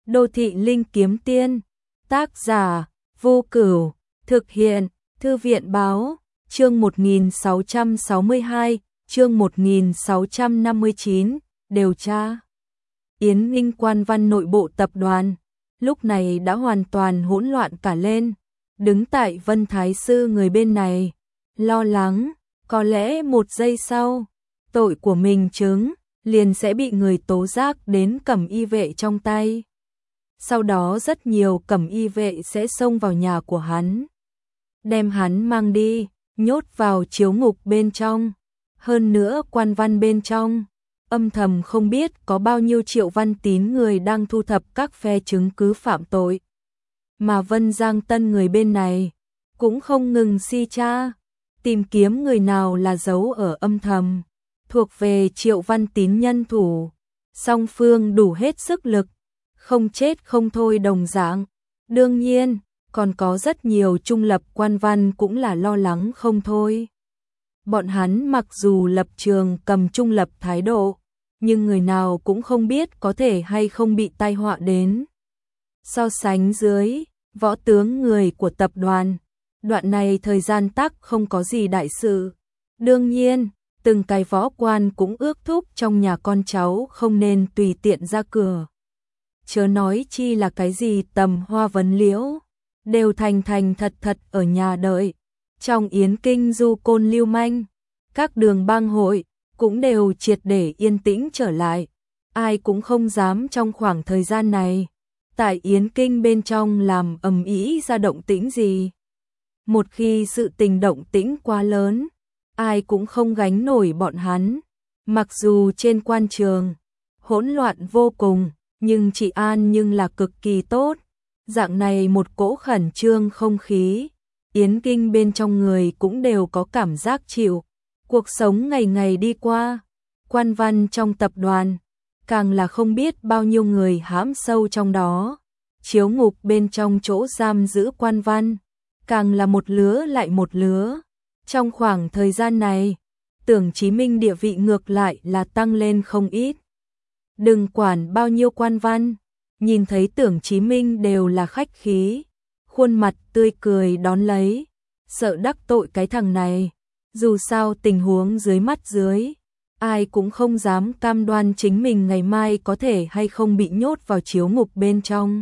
Đô thị linh kiếm tiên. Tác giả Vô Cửu. Thực hiện Thư viện báo. Chương 1662, chương 1659, điều tra. Yến Ninh quan văn nội bộ tập đoàn, lúc này đã hoàn toàn hỗn loạn cả lên. Đứng tại Vân Thái Sư người bên này, lo lắng, có lẽ một giây sau, tội của mình chứng, liền sẽ bị người tố giác đến cẩm y vệ trong tay. Sau đó rất nhiều cẩm y vệ sẽ xông vào nhà của hắn, đem hắn mang đi, nhốt vào chiếu ngục bên trong. Hơn nữa quan văn bên trong, âm thầm không biết có bao nhiêu Triệu Văn Tín người đang thu thập các phe chứng cứ phạm tội. Mà Vân Giang Tân người bên này, cũng không ngừng si tra, tìm kiếm người nào là giấu ở âm thầm, thuộc về Triệu Văn Tín nhân thủ. Song phương đủ hết sức lực, không chết không thôi đồng dạng. Đương nhiên, còn có rất nhiều trung lập quan văn cũng là lo lắng không thôi. Bọn hắn mặc dù lập trường cầm trung lập thái độ, nhưng người nào cũng không biết có thể hay không bị tai họa đến. So sánh dưới, võ tướng người của tập đoàn, đoạn này thời gian tắc không có gì đại sự. Đương nhiên, từng cái võ quan cũng ước thúc trong nhà con cháu không nên tùy tiện ra cửa. Chớ nói chi là cái gì Tầm Hoa Vấn Liễu, đều thành thật thật ở nhà đợi. Trong Yến Kinh du côn lưu manh, các đường bang hội cũng đều triệt để yên tĩnh trở lại. Ai cũng không dám trong khoảng thời gian này tại Yến Kinh bên trong làm ầm ĩ ra động tĩnh gì. Một khi sự tình động tĩnh quá lớn, ai cũng không gánh nổi bọn hắn. Mặc dù trên quan trường hỗn loạn vô cùng, nhưng trị an nhưng là cực kỳ tốt. Dạng này một cỗ khẩn trương không khí, Yến Kinh bên trong người cũng đều có cảm giác chịu. Cuộc sống ngày ngày đi qua, quan văn trong tập đoàn, càng là không biết bao nhiêu người hãm sâu trong đó. Chiếu ngục bên trong chỗ giam giữ quan văn, càng là một lứa lại một lứa. Trong khoảng thời gian này, Tưởng Chí Minh địa vị ngược lại là tăng lên không ít. Đừng quản bao nhiêu quan văn, nhìn thấy Tưởng Chí Minh đều là khách khí, khuôn mặt tươi cười đón lấy, sợ đắc tội cái thằng này. Dù sao tình huống dưới mắt dưới, ai cũng không dám cam đoan chính mình ngày mai có thể hay không bị nhốt vào chiếu ngục bên trong.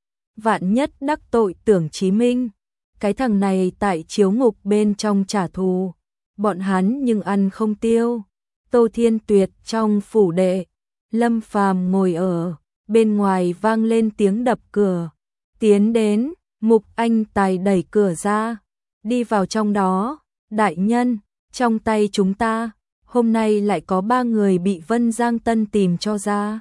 Vạn nhất đắc tội Tưởng Chí Minh, cái thằng này tại chiếu ngục bên trong trả thù, bọn hắn nhưng ăn không tiêu. Tô Thiên Tuyệt trong phủ đệ, Lâm Phàm ngồi ở bên ngoài, vang lên tiếng đập cửa. Tiến đến, Mục Anh Tài đẩy cửa ra, đi vào trong đó. Đại nhân, trong tay chúng ta, hôm nay lại có 3 người bị Vân Giang Tân tìm cho ra.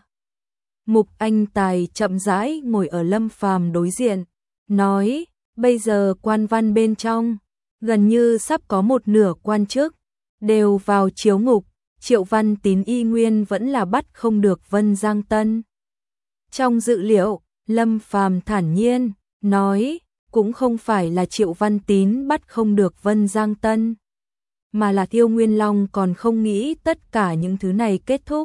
Mục Anh Tài chậm rãi ngồi ở Lâm Phàm đối diện, nói, bây giờ quan văn bên trong, gần như sắp có một nửa quan chức, đều vào chiếu ngục. Triệu Văn Tín y nguyên vẫn là bắt không được Vân Giang Tân. Trong dự liệu, Lâm Phàm thản nhiên, nói, cũng không phải là Triệu Văn Tín bắt không được Vân Giang Tân, mà là Tiêu Nguyên Long còn không nghĩ tất cả những thứ này kết thúc.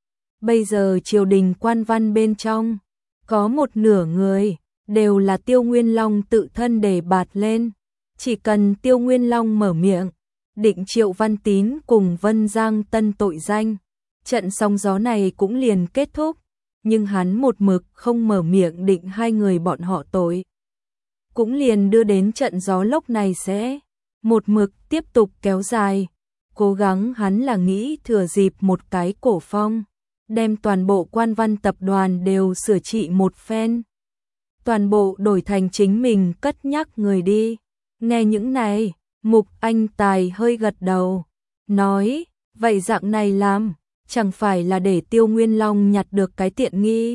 Bây giờ triều đình quan văn bên trong, có một nửa người, đều là Tiêu Nguyên Long tự thân đề bạt lên. Chỉ cần Tiêu Nguyên Long mở miệng, định Triệu Văn Tín cùng Vân Giang Tân tội danh, trận sóng gió này cũng liền kết thúc. Nhưng hắn một mực không mở miệng định hai người bọn họ tội, cũng liền đưa đến trận gió lốc này sẽ một mực tiếp tục kéo dài. Cố gắng hắn là nghĩ thừa dịp một cái cổ phong, đem toàn bộ quan văn tập đoàn đều sửa trị một phen, toàn bộ đổi thành chính mình cất nhắc người đi. Nghe những này, Mục Anh Tài hơi gật đầu, nói, vậy dạng này làm, chẳng phải là để Tiêu Nguyên Long nhặt được cái tiện nghi.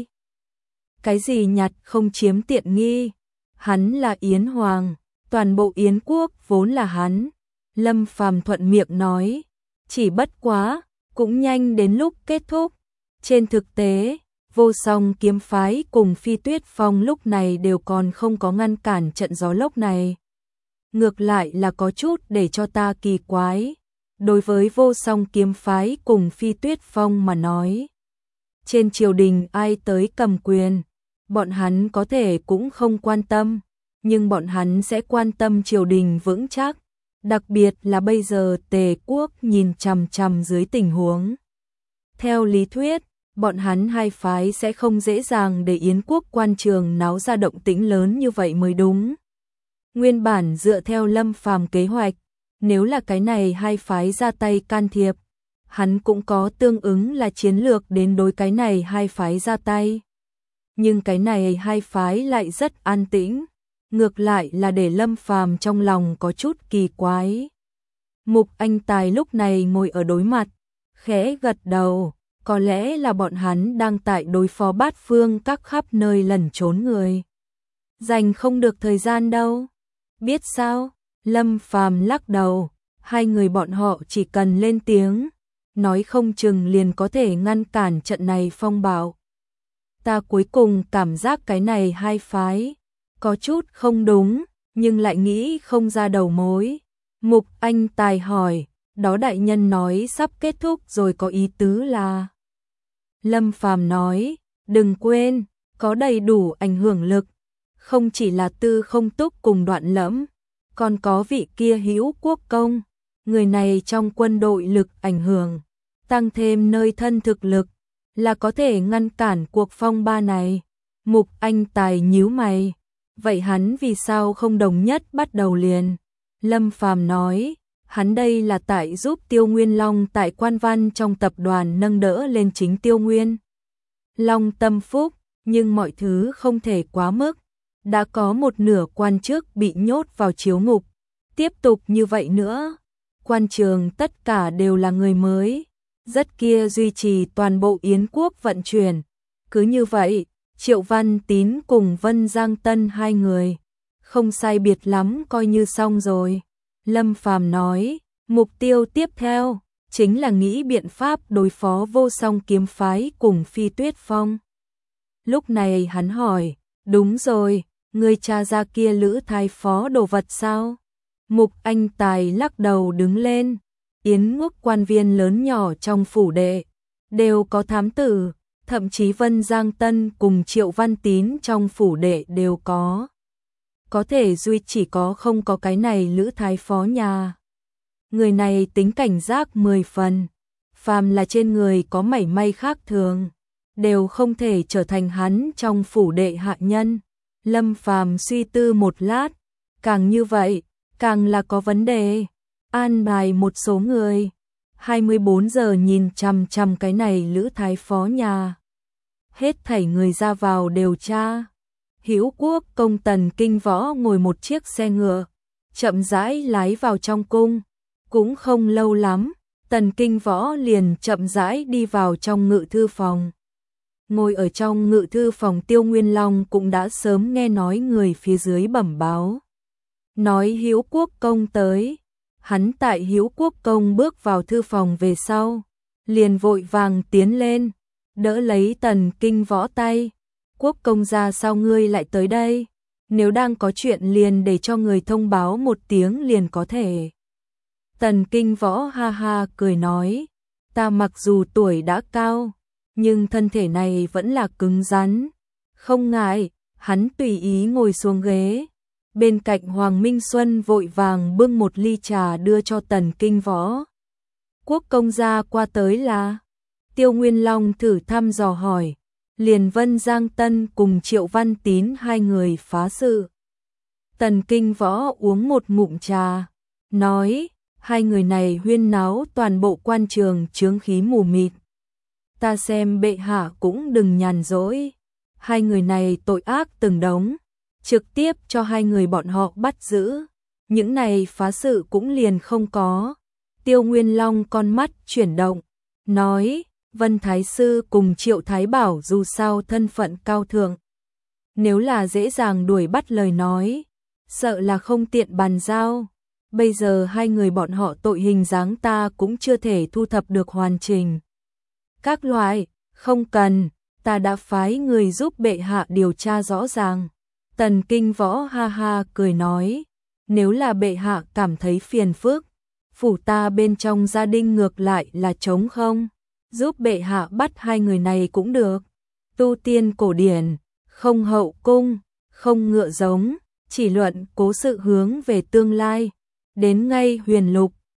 Cái gì nhặt không chiếm tiện nghi, hắn là Yến Hoàng, toàn bộ Yến quốc vốn là hắn. Lâm Phàm thuận miệng nói, chỉ bất quá, cũng nhanh đến lúc kết thúc. Trên thực tế, Vô Song kiếm phái cùng Phi Tuyết Phong lúc này đều còn không có ngăn cản trận gió lốc này. Ngược lại là có chút để cho ta kỳ quái. Đối với Vô Song kiếm phái cùng Phi Tuyết Phong mà nói, trên triều đình ai tới cầm quyền, bọn hắn có thể cũng không quan tâm, nhưng bọn hắn sẽ quan tâm triều đình vững chắc, đặc biệt là bây giờ Tề quốc nhìn chằm chằm dưới tình huống. Theo lý thuyết, bọn hắn hai phái sẽ không dễ dàng để Yến quốc quan trường náo ra động tĩnh lớn như vậy mới đúng. Nguyên bản dựa theo Lâm Phàm kế hoạch, nếu là cái này hai phái ra tay can thiệp, hắn cũng có tương ứng là chiến lược đến đối cái này hai phái ra tay. Nhưng cái này hai phái lại rất an tĩnh, ngược lại là để Lâm Phàm trong lòng có chút kỳ quái. Mục Anh Tài lúc này ngồi ở đối mặt, khẽ gật đầu, có lẽ là bọn hắn đang tại đối phó bát phương các khắp nơi lẩn trốn người. Dành không được thời gian đâu. Biết sao? Lâm Phàm lắc đầu, hai người bọn họ chỉ cần lên tiếng, nói không chừng liền có thể ngăn cản trận này phong bạo. Ta cuối cùng cảm giác cái này hai phái có chút không đúng, nhưng lại nghĩ không ra đầu mối. Mục Anh Tài hỏi, đó đại nhân nói sắp kết thúc rồi có ý tứ là? Lâm Phàm nói, đừng quên, có đầy đủ ảnh hưởng lực, không chỉ là Tư Không Túc cùng Đoạn Lẫm, còn có vị kia Hữu Quốc Công, người này trong quân đội lực ảnh hưởng, tăng thêm nơi thân thực lực, là có thể ngăn cản cuộc phong ba này. Mục Anh Tài nhíu mày, vậy hắn vì sao không đồng nhất bắt đầu liền? Lâm Phàm nói, hắn đây là tại giúp Tiêu Nguyên Long tại Quan Văn trong tập đoàn nâng đỡ lên chính Tiêu Nguyên Long tâm phúc, nhưng mọi thứ không thể quá mức. Đã có một nửa quan chức bị nhốt vào chiếu ngục, tiếp tục như vậy nữa, quan trường tất cả đều là người mới, rất kia duy trì toàn bộ Yến quốc vận chuyển. Cứ như vậy, Triệu Văn Tín cùng Vân Giang Tân hai người, không sai biệt lắm coi như xong rồi. Lâm Phàm nói, mục tiêu tiếp theo chính là nghĩ biện pháp đối phó Vô Song kiếm phái cùng Phi Tuyết Phong. Lúc này hắn hỏi, đúng rồi, người cha ra kia Lữ Thái Phó đồ vật sao? Mục Anh Tài lắc đầu đứng lên, Yến quốc quan viên lớn nhỏ trong phủ đệ đều có thám tử, thậm chí Vân Giang Tân cùng Triệu Văn Tín trong phủ đệ đều có. Có thể duy chỉ có không có cái này Lữ Thái Phó nhà. Người này tính cảnh giác 10 phần, phàm là trên người có mảy may khác thường, đều không thể trở thành hắn trong phủ đệ hạ nhân. Lâm Phàm suy tư một lát, càng như vậy, càng là có vấn đề. An bài một số người, 24 giờ nhìn chằm chằm cái này Lữ Thái Phó nhà. Hết thảy người ra vào đều tra. Hữu Quốc Công Tần Kinh Võ ngồi một chiếc xe ngựa, chậm rãi lái vào trong cung. Cũng không lâu lắm, Tần Kinh Võ liền chậm rãi đi vào trong ngự thư phòng. Ngồi ở trong ngự thư phòng Tiêu Nguyên Long cũng đã sớm nghe nói người phía dưới bẩm báo. Nói Hữu Quốc Công tới, hắn tại Hữu Quốc Công bước vào thư phòng về sau, liền vội vàng tiến lên, đỡ lấy Tần Kinh Võ tay. Quốc công gia sao ngươi lại tới đây? Nếu đang có chuyện liền để cho người thông báo một tiếng liền có thể. Tần Kinh Võ ha ha cười nói, ta mặc dù tuổi đã cao, nhưng thân thể này vẫn là cứng rắn. Không ngại, hắn tùy ý ngồi xuống ghế. Bên cạnh Hoàng Minh Xuân vội vàng bưng một ly trà đưa cho Tần Kinh Võ. Quốc công gia qua tới là? Tiêu Nguyên Long thử thăm dò hỏi. Liền Vân Giang Tân cùng Triệu Văn Tín hai người phá sự. Tần Kinh Võ uống một ngụm trà, nói, hai người này huyên náo toàn bộ quan trường chướng khí mù mịt. Ta xem bệ hạ cũng đừng nhàn rỗi. Hai người này tội ác từng đống, trực tiếp cho hai người bọn họ bắt giữ. Những này phá sự cũng liền không có. Tiêu Nguyên Long con mắt chuyển động, nói, Vân Thái Sư cùng Triệu Thái Bảo dù sao thân phận cao thượng. Nếu là dễ dàng đuổi bắt lời nói, sợ là không tiện bàn giao. Bây giờ hai người bọn họ tội hình dáng ta cũng chưa thể thu thập được hoàn chỉnh. Các loại, không cần, ta đã phái người giúp bệ hạ điều tra rõ ràng. Tần Kinh Võ ha ha cười nói, nếu là bệ hạ cảm thấy phiền phức, phủ ta bên trong gia đình ngược lại là trống không. Giúp bệ hạ bắt hai người này cũng được. Tu tiên cổ điển, không hậu cung, không ngựa giống, chỉ luận cố sự hướng về tương lai. Đến ngay Huyền Lục,